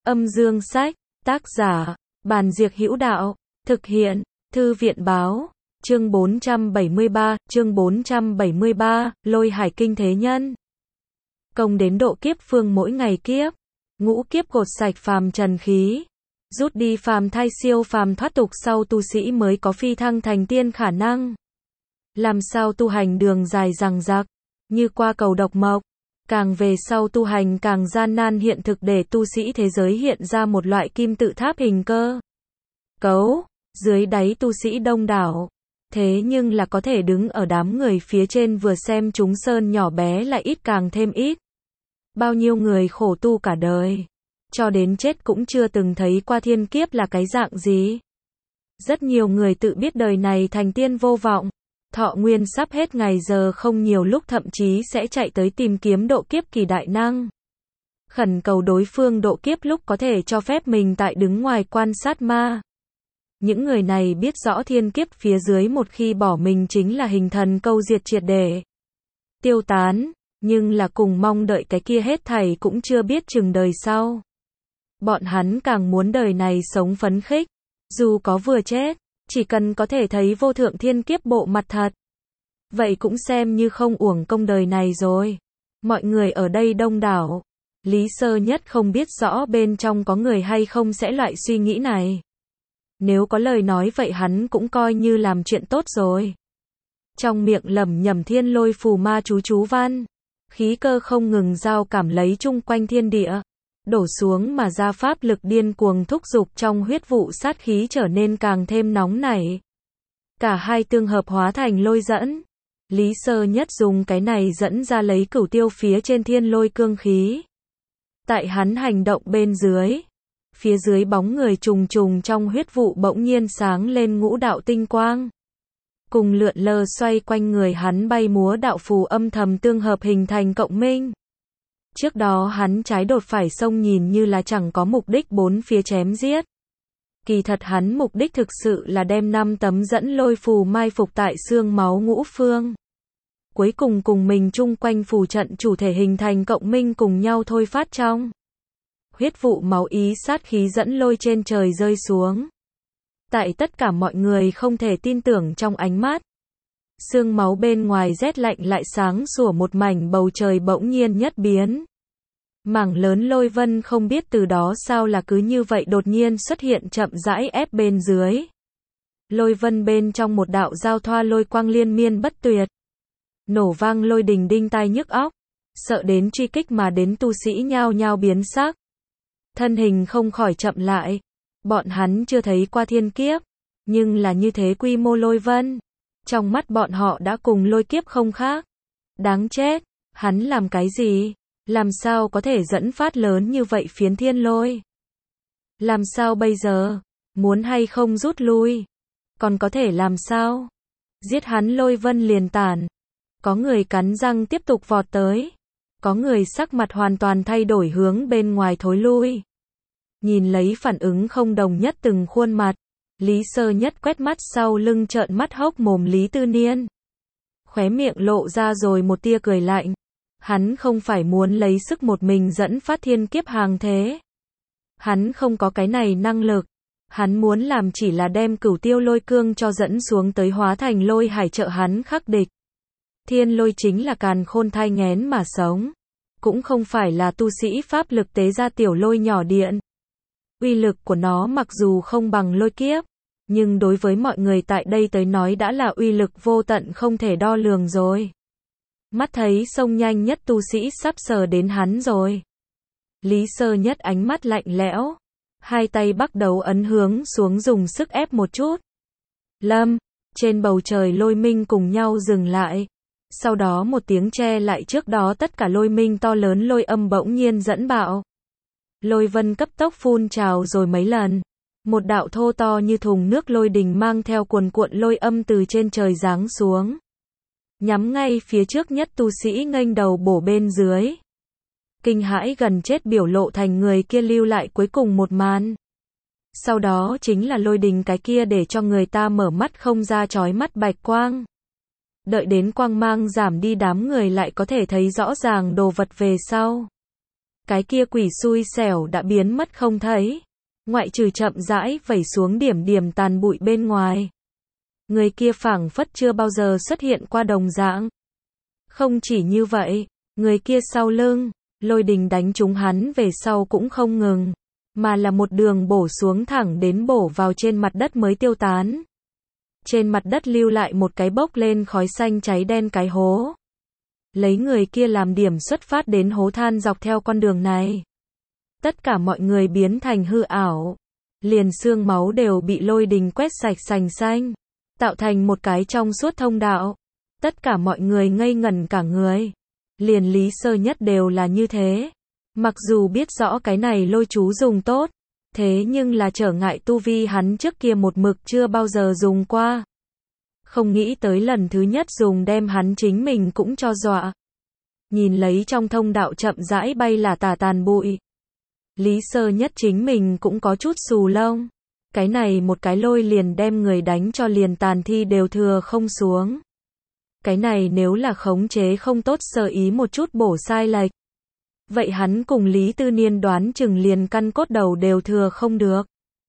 Âm Dương Sách, tác giả, Bàn Diệc Hữu Đạo, thực hiện, Thư viện Báo, chương 473, Lôi Hải Kinh Thế Nhân. Công đến độ kiếp phương mỗi ngày kiếp, ngũ kiếp gột sạch phàm trần khí, rút đi phàm thai siêu phàm thoát tục sau tu sĩ mới có phi thăng thành tiên khả năng. Làm sao tu hành đường dài dằng dặc, như qua cầu độc mộc, càng về sau tu hành càng gian nan hiện thực để tu sĩ thế giới hiện ra một loại kim tự tháp hình cơ cấu, dưới đáy tu sĩ đông đảo. Thế nhưng là có thể đứng ở đám người phía trên vừa xem chúng sơn nhỏ bé lại ít càng thêm ít. Bao nhiêu người khổ tu cả đời, cho đến chết cũng chưa từng thấy qua thiên kiếp là cái dạng gì. Rất nhiều người tự biết đời này thành tiên vô vọng, thọ nguyên sắp hết ngày giờ không nhiều lúc thậm chí sẽ chạy tới tìm kiếm độ kiếp kỳ đại năng. Khẩn cầu đối phương độ kiếp lúc có thể cho phép mình tại đứng ngoài quan sát ma. Những người này biết rõ thiên kiếp phía dưới một khi bỏ mình chính là hình thần câu diệt triệt để, tiêu tán, nhưng là cùng mong đợi cái kia hết thảy cũng chưa biết chừng đời sau. Bọn hắn càng muốn đời này sống phấn khích, dù có vừa chết, chỉ cần có thể thấy vô thượng thiên kiếp bộ mặt thật, vậy cũng xem như không uổng công đời này rồi. Mọi người ở đây đông đảo, Lý Sơ Nhất không biết rõ bên trong có người hay không sẽ loại suy nghĩ này. Nếu có lời nói vậy hắn cũng coi như làm chuyện tốt rồi. Trong miệng lẩm nhẩm thiên lôi phù ma chú văn, khí cơ không ngừng giao cảm lấy chung quanh thiên địa, đổ xuống mà ra pháp lực điên cuồng thúc giục trong huyết vụ sát khí trở nên càng thêm nóng nảy. Cả hai tương hợp hóa thành lôi dẫn. Lý Sơ Nhất dùng cái này dẫn ra lấy cửu tiêu phía trên thiên lôi cương khí. Tại hắn hành động bên dưới, phía dưới bóng người trùng trùng trong huyết vụ bỗng nhiên sáng lên ngũ đạo tinh quang. Cùng lượn lờ xoay quanh người hắn bay múa đạo phù âm thầm tương hợp hình thành cộng minh. Trước đó hắn trái đột phải xông nhìn như là chẳng có mục đích bốn phía chém giết. Kỳ thật hắn mục đích thực sự là đem 5 tấm dẫn lôi phù mai phục tại xương máu ngũ phương. Cuối cùng cùng mình chung quanh phù trận chủ thể hình thành cộng minh cùng nhau thôi phát trong huyết vụ máu ý sát khí dẫn lôi trên trời rơi xuống. Tại tất cả mọi người không thể tin tưởng trong ánh mắt, xương máu bên ngoài rét lạnh lại sáng sủa một mảnh bầu trời bỗng nhiên nhất biến. Mảng lớn lôi vân không biết từ đó sao là cứ như vậy đột nhiên xuất hiện chậm rãi ép bên dưới. Lôi vân bên trong một đạo giao thoa lôi quang liên miên bất tuyệt. Nổ vang lôi đình đinh tai nhức óc, sợ đến truy kích mà đến tu sĩ nhao nhao biến sắc. Thân hình không khỏi chậm lại. Bọn hắn chưa thấy qua thiên kiếp, nhưng là như thế quy mô lôi vân. Trong mắt bọn họ đã cùng lôi kiếp không khác. Đáng chết, hắn làm cái gì? Làm sao có thể dẫn phát lớn như vậy phiến thiên lôi? Làm sao bây giờ? Muốn hay không rút lui? Còn có thể làm sao? Giết hắn lôi vân liền tản. Có người cắn răng tiếp tục vọt tới. Có người sắc mặt hoàn toàn thay đổi hướng bên ngoài thối lui. Nhìn lấy phản ứng không đồng nhất từng khuôn mặt, Lý Sơ Nhất quét mắt sau lưng trợn mắt hốc mồm Lý Tư Niên. Khóe miệng lộ ra rồi một tia cười lạnh. Hắn không phải muốn lấy sức một mình dẫn phát thiên kiếp hàng thế. Hắn không có cái này năng lực. Hắn muốn làm chỉ là đem cửu tiêu lôi cương cho dẫn xuống tới hóa thành lôi hải trợ hắn khắc địch. Thiên lôi chính là càn khôn thai nghén mà sống. Cũng không phải là tu sĩ pháp lực tế ra tiểu lôi nhỏ điện. Uy lực của nó mặc dù không bằng lôi kiếp, nhưng đối với mọi người tại đây tới nói đã là uy lực vô tận không thể đo lường rồi. Mắt thấy xông nhanh nhất tu sĩ sắp sờ đến hắn rồi. Lý Sơ Nhất ánh mắt lạnh lẽo, hai tay bắt đầu ấn hướng xuống dùng sức ép một chút. Lâm, trên bầu trời lôi minh cùng nhau dừng lại. Sau đó một tiếng che lại trước đó tất cả lôi minh to lớn lôi âm bỗng nhiên dẫn bạo. Lôi vân cấp tốc phun trào rồi mấy lần. Một đạo thô to như thùng nước lôi đình mang theo cuồn cuộn lôi âm từ trên trời giáng xuống. Nhắm ngay phía trước nhất tu sĩ nghênh đầu bổ bên dưới. Kinh hãi gần chết biểu lộ thành người kia lưu lại cuối cùng một màn. Sau đó chính là lôi đình cái kia để cho người ta mở mắt không ra chói mắt bạch quang. Đợi đến quang mang giảm đi đám người lại có thể thấy rõ ràng đồ vật về sau. Cái kia quỷ xui xẻo đã biến mất không thấy. Ngoại trừ chậm rãi vẩy xuống điểm điểm tàn bụi bên ngoài. Người kia phảng phất chưa bao giờ xuất hiện qua đồng dạng. Không chỉ như vậy, người kia sau lưng, lôi đình đánh trúng hắn về sau cũng không ngừng, mà là một đường bổ xuống thẳng đến bổ vào trên mặt đất mới tiêu tán. Trên mặt đất lưu lại một cái bốc lên khói xanh cháy đen cái hố. Lấy người kia làm điểm xuất phát đến hố than dọc theo con đường này. Tất cả mọi người biến thành hư ảo. Liền xương máu đều bị lôi đình quét sạch sành xanh. Tạo thành một cái trong suốt thông đạo. Tất cả mọi người ngây ngẩn cả người. Liền Lý Sơ Nhất đều là như thế. Mặc dù biết rõ cái này lôi chú dùng tốt. Thế nhưng là trở ngại tu vi hắn trước kia một mực chưa bao giờ dùng qua. Không nghĩ tới lần thứ nhất dùng đem hắn chính mình cũng cho dọa. Nhìn lấy trong thông đạo chậm rãi bay là tà tàn bụi. Lý Sơ Nhất chính mình cũng có chút xù lông. Cái này một cái lôi liền đem người đánh cho liền tàn thi đều thừa không xuống. Cái này nếu là khống chế không tốt sơ ý một chút bổ sai lệch. Vậy hắn cùng Lý Tư Niên đoán chừng liền căn cốt đầu đều thừa không được.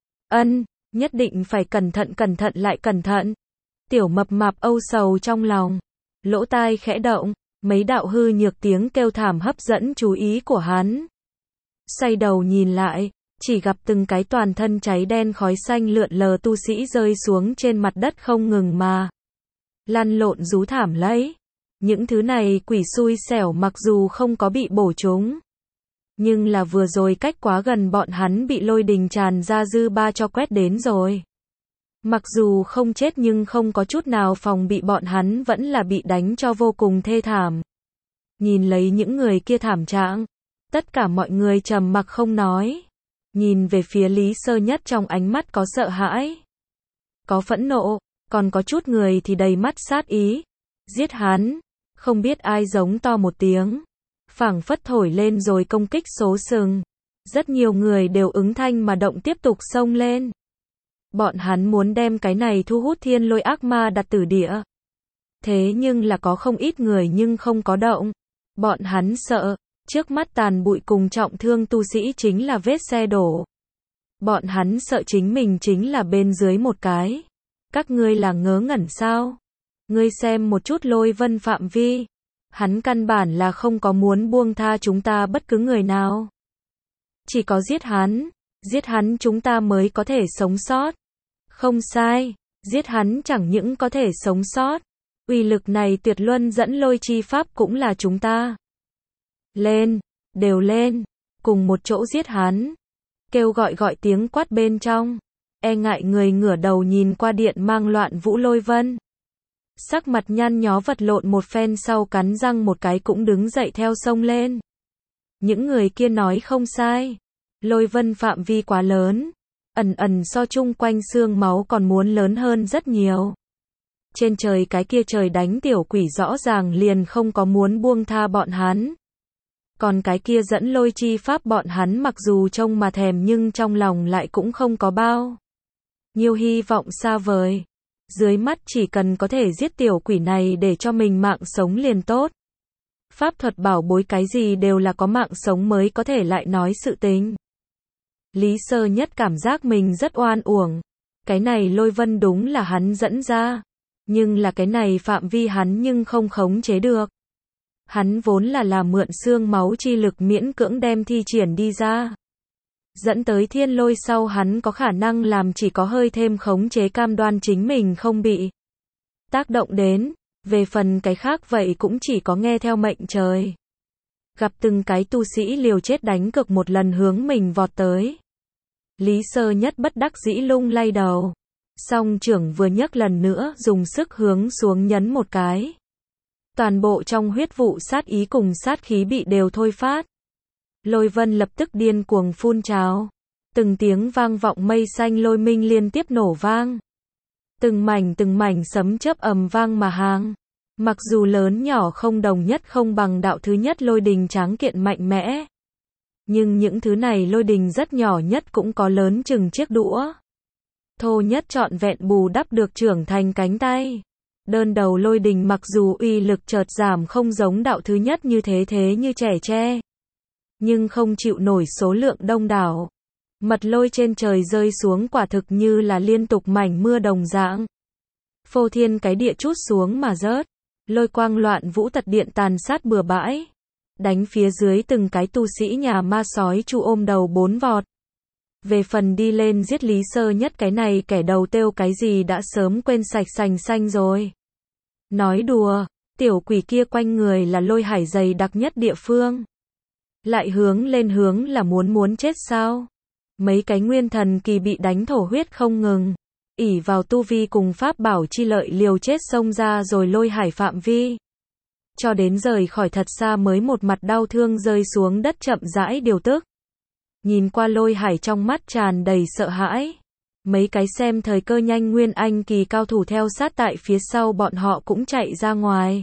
Nhất định phải cẩn thận lại cẩn thận. Tiểu mập mạp âu sầu trong lòng. Lỗ tai khẽ động, mấy đạo hư nhược tiếng kêu thảm hấp dẫn chú ý của hắn. Xoay đầu nhìn lại, chỉ gặp từng cái toàn thân cháy đen khói xanh lượn lờ tu sĩ rơi xuống trên mặt đất không ngừng mà lăn lộn rú thảm lấy. Những thứ này quỷ xui xẻo mặc dù không có bị bổ trúng, nhưng là vừa rồi cách quá gần bọn hắn bị lôi đình tràn ra dư ba cho quét đến rồi. Mặc dù không chết nhưng không có chút nào phòng bị bọn hắn vẫn là bị đánh cho vô cùng thê thảm. Nhìn lấy những người kia thảm trạng, tất cả mọi người trầm mặc không nói. Nhìn về phía Lý Sơ Nhất trong ánh mắt có sợ hãi, có phẫn nộ, còn có chút người thì đầy mắt sát ý. Giết hắn, không biết ai giống to một tiếng. Phảng phất thổi lên rồi công kích số sừng. Rất nhiều người đều ứng thanh mà động tiếp tục xông lên. Bọn hắn muốn đem cái này thu hút thiên lôi ác ma đặt tử địa. Thế nhưng là có không ít người nhưng không có động. Bọn hắn sợ, trước mắt tàn bụi cùng trọng thương tu sĩ chính là vết xe đổ. Bọn hắn sợ chính mình chính là bên dưới một cái. Các ngươi là ngớ ngẩn sao? Ngươi xem một chút Lôi Vân phạm vi. Hắn căn bản là không có muốn buông tha chúng ta bất cứ người nào. Chỉ có giết hắn chúng ta mới có thể sống sót. Không sai, giết hắn chẳng những có thể sống sót. Uy lực này tuyệt luân dẫn lôi chi pháp cũng là chúng ta. Lên, đều lên, cùng một chỗ giết hắn. Kêu gọi tiếng quát bên trong. E ngại người ngửa đầu nhìn qua điện mang loạn vũ Lôi Vân. Sắc mặt nhăn nhó vật lộn một phen sau cắn răng một cái cũng đứng dậy theo sông lên. Những người kia nói không sai. Lôi Vân phạm vi quá lớn. Ẩn so chung quanh xương máu còn muốn lớn hơn rất nhiều. Trên trời cái kia trời đánh tiểu quỷ rõ ràng liền không có muốn buông tha bọn hắn. Còn cái kia dẫn lôi chi pháp bọn hắn mặc dù trông mà thèm nhưng trong lòng lại cũng không có bao nhiêu hy vọng xa vời. Dưới mắt chỉ cần có thể giết tiểu quỷ này để cho mình mạng sống liền tốt. Pháp thuật bảo bối cái gì đều là có mạng sống mới có thể lại nói sự tình. Lý Sơ Nhất cảm giác mình rất oan uổng. Cái này Lôi Vân đúng là hắn dẫn ra. Nhưng là cái này phạm vi hắn nhưng không khống chế được. Hắn vốn là mượn xương máu chi lực miễn cưỡng đem thi triển đi ra. Dẫn tới thiên lôi sau hắn có khả năng làm chỉ có hơi thêm khống chế cam đoan chính mình không bị tác động đến. Về phần cái khác vậy cũng chỉ có nghe theo mệnh trời. Gặp từng cái tu sĩ liều chết đánh cực một lần hướng mình vọt tới. Lý Sơ Nhất bất đắc dĩ lung lay đầu. Song trưởng vừa nhấc lần nữa dùng sức hướng xuống nhấn một cái. Toàn bộ trong huyết vụ sát ý cùng sát khí bị đều thôi phát. Lôi vân lập tức điên cuồng phun trào. Từng tiếng vang vọng mây xanh lôi minh liên tiếp nổ vang. Từng mảnh sấm chớp ầm vang mà hàng. Mặc dù lớn nhỏ không đồng nhất không bằng đạo thứ nhất lôi đình tráng kiện mạnh mẽ. Nhưng những thứ này lôi đình rất nhỏ nhất cũng có lớn chừng chiếc đũa. Thô nhất trọn vẹn bù đắp được trưởng thành cánh tay. Đơn đầu lôi đình mặc dù uy lực chợt giảm không giống đạo thứ nhất như thế như trẻ tre. nhưng không chịu nổi số lượng đông đảo. Mật lôi trên trời rơi xuống quả thực như là liên tục mảnh mưa đồng dạng. Phô thiên cái địa trút xuống mà rớt. Lôi quang loạn vũ tật điện tàn sát bừa bãi. Đánh phía dưới từng cái tu sĩ nhà ma sói chu ôm đầu bốn vọt. Về phần đi lên giết Lý Sơ Nhất cái này kẻ đầu têu cái gì đã sớm quên sạch sành xanh rồi. Nói đùa, tiểu quỷ kia quanh người là lôi hải dày đặc nhất địa phương. Lại hướng lên hướng là muốn chết sao? Mấy cái nguyên thần kỳ bị đánh thổ huyết không ngừng. Ỷ vào tu vi cùng pháp bảo chi lợi liều chết xông ra rồi lôi hải phạm vi. Cho đến rời khỏi thật xa mới một mặt đau thương rơi xuống đất chậm rãi điều tức. Nhìn qua lôi hải trong mắt tràn đầy sợ hãi. Mấy cái xem thời cơ nhanh nguyên anh kỳ cao thủ theo sát tại phía sau bọn họ cũng chạy ra ngoài.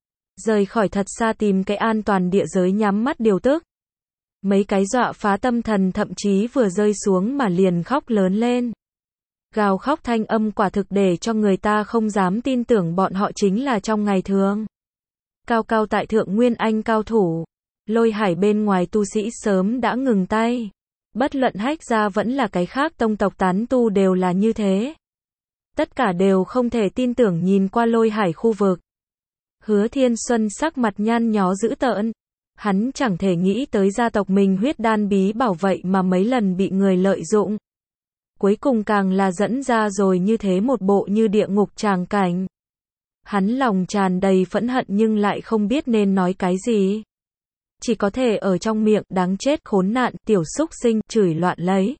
Rời khỏi thật xa tìm cái an toàn địa giới nhắm mắt điều tức. Mấy cái dọa phá tâm thần thậm chí vừa rơi xuống mà liền khóc lớn lên. Gào khóc thanh âm quả thực để cho người ta không dám tin tưởng bọn họ chính là trong ngày thường. Cao cao tại thượng nguyên anh cao thủ. Lôi hải bên ngoài tu sĩ sớm đã ngừng tay. Bất luận Hách gia vẫn là cái khác tông tộc tán tu đều là như thế. Tất cả đều không thể tin tưởng nhìn qua lôi hải khu vực. Hứa Thiên Xuân sắc mặt nhăn nhó dữ tợn. Hắn chẳng thể nghĩ tới gia tộc mình huyết đan bí bảo vậy mà mấy lần bị người lợi dụng. Cuối cùng càng là dẫn ra rồi như thế một bộ như địa ngục tràng cảnh. Hắn lòng tràn đầy phẫn hận nhưng lại không biết nên nói cái gì. Chỉ có thể ở trong miệng đáng chết khốn nạn tiểu xúc sinh chửi loạn lấy.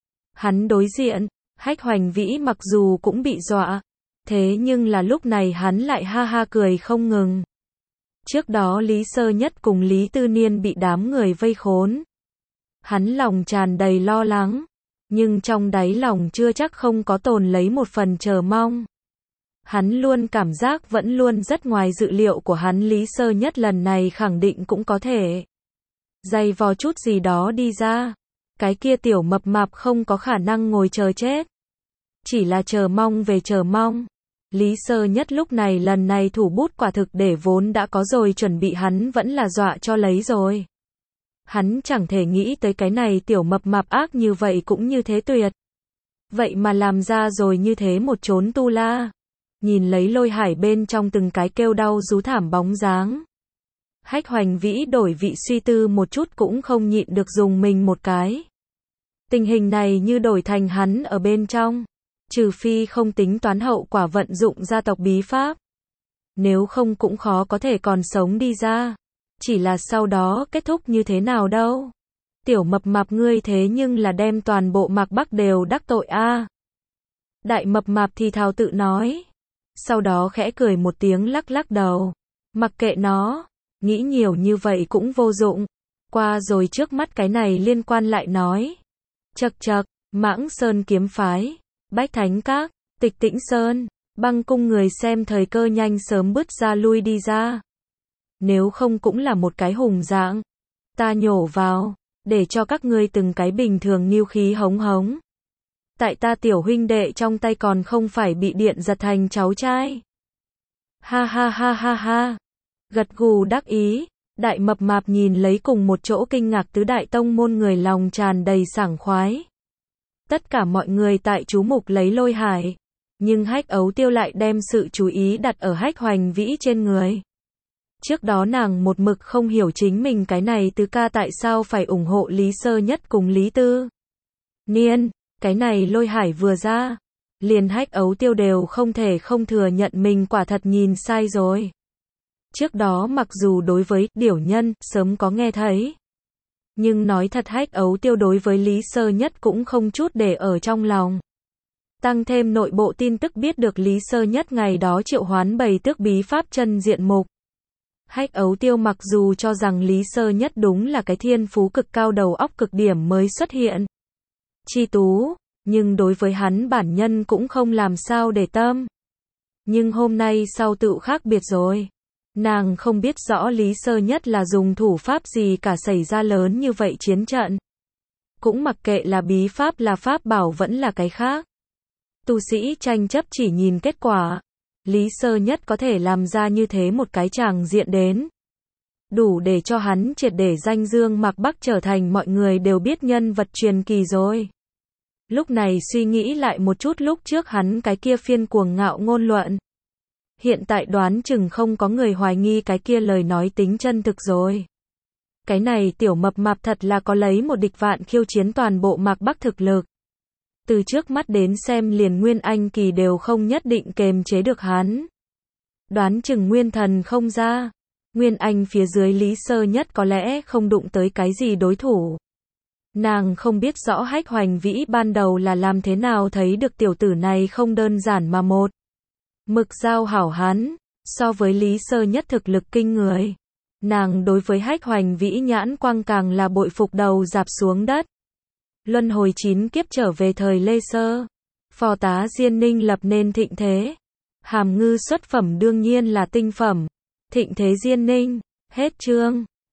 Hắn đối diện, Hách Hoành Vĩ mặc dù cũng bị dọa. Thế nhưng là lúc này hắn lại ha ha cười không ngừng. Trước đó Lý Sơ Nhất cùng Lý Tư Niên bị đám người vây khốn. Hắn lòng tràn đầy lo lắng. Nhưng trong đáy lòng chưa chắc không có tồn lấy một phần chờ mong. Hắn luôn cảm giác vẫn luôn rất ngoài dự liệu của hắn Lý Sơ Nhất lần này khẳng định cũng có thể dày vò chút gì đó đi ra. Cái kia tiểu mập mạp không có khả năng ngồi chờ chết. Chỉ là chờ mong về chờ mong. Lý Sơ Nhất lúc này lần này thủ bút quả thực để vốn đã có rồi chuẩn bị hắn vẫn là dọa cho lấy rồi. Hắn chẳng thể nghĩ tới cái này tiểu mập mạp ác như vậy cũng như thế tuyệt. Vậy mà làm ra rồi như thế một chốn tu la. Nhìn lấy lôi hải bên trong từng cái kêu đau rú thảm bóng dáng. Hách Hoành Vĩ đổi vị suy tư một chút cũng không nhịn được dùng mình một cái. Tình hình này như đổi thành hắn ở bên trong. Trừ phi không tính toán hậu quả vận dụng gia tộc bí pháp. Nếu không cũng khó có thể còn sống đi ra. Chỉ là sau đó kết thúc như thế nào đâu. Tiểu mập mạp ngươi thế nhưng là đem toàn bộ Mạc Bắc đều đắc tội a. Đại mập mạp thì thào tự nói. Sau đó khẽ cười một tiếng lắc lắc đầu. Mặc kệ nó, nghĩ nhiều như vậy cũng vô dụng. Qua rồi trước mắt cái này liên quan lại nói. Chậc chậc, Mãng Sơn kiếm phái, Bách Thánh Các, Tịch Tĩnh Sơn, Băng cung người xem thời cơ nhanh sớm bứt ra lui đi ra. Nếu không cũng là một cái hùng dạng. Ta nhổ vào, để cho các ngươi từng cái bình thường niu khí hống hống. Tại ta tiểu huynh đệ trong tay còn không phải bị điện giật thành cháu trai. Ha ha ha ha ha. Gật gù đắc ý, đại mập mạp nhìn lấy cùng một chỗ kinh ngạc tứ đại tông môn người lòng tràn đầy sảng khoái. Tất cả mọi người tại chú mục lấy lôi hải. Nhưng Hách Ấu Tiêu lại đem sự chú ý đặt ở Hách Hoành Vĩ trên người. Trước đó nàng một mực không hiểu chính mình cái này tứ ca tại sao phải ủng hộ Lý Sơ Nhất cùng Lý Tư Niên. Cái này lôi hải vừa ra. Liền Hách Ấu Tiêu đều không thể không thừa nhận mình quả thật nhìn sai rồi. Trước đó mặc dù đối với điểu nhân sớm có nghe thấy. Nhưng nói thật Hách Ấu Tiêu đối với Lý Sơ Nhất cũng không chút để ở trong lòng. Tăng thêm nội bộ tin tức biết được Lý Sơ Nhất ngày đó triệu hoán bầy tước bí pháp chân diện mục. Hách Ấu Tiêu mặc dù cho rằng Lý Sơ Nhất đúng là cái thiên phú cực cao đầu óc cực điểm mới xuất hiện. Chi tú, nhưng đối với hắn bản nhân cũng không làm sao để tâm. Nhưng hôm nay sau tự khác biệt rồi. Nàng không biết rõ Lý Sơ Nhất là dùng thủ pháp gì cả xảy ra lớn như vậy chiến trận. Cũng mặc kệ là bí pháp là pháp bảo vẫn là cái khác. Tu sĩ tranh chấp chỉ nhìn kết quả. Lý Sơ Nhất có thể làm ra như thế một cái tràng diện đến. đủ để cho hắn triệt để danh dương Mạc Bắc trở thành mọi người đều biết nhân vật truyền kỳ rồi. Lúc này suy nghĩ lại một chút lúc trước hắn cái kia phiên cuồng ngạo ngôn luận. Hiện tại đoán chừng không có người hoài nghi cái kia lời nói tính chân thực rồi. Cái này tiểu mập mạp thật là có lấy một địch vạn khiêu chiến toàn bộ Mạc Bắc thực lực. Từ trước mắt đến xem liền Nguyên Anh kỳ đều không nhất định kềm chế được hắn. Đoán chừng Nguyên Thần không ra. Nguyên Anh phía dưới Lý Sơ Nhất có lẽ không đụng tới cái gì đối thủ. Nàng không biết rõ Hách Hoành Vĩ ban đầu là làm thế nào thấy được tiểu tử này không đơn giản mà một mực giao hảo hắn, so với Lý Sơ Nhất thực lực kinh người. Nàng đối với Hách Hoành Vĩ nhãn quang càng là bội phục đầu rạp xuống đất. Luân hồi 9 kiếp trở về thời Lê Sơ, phò tá Diên Ninh lập nên thịnh thế. Hàm Ngư xuất phẩm đương nhiên là tinh phẩm. Thịnh thế Diên Ninh, hết chương.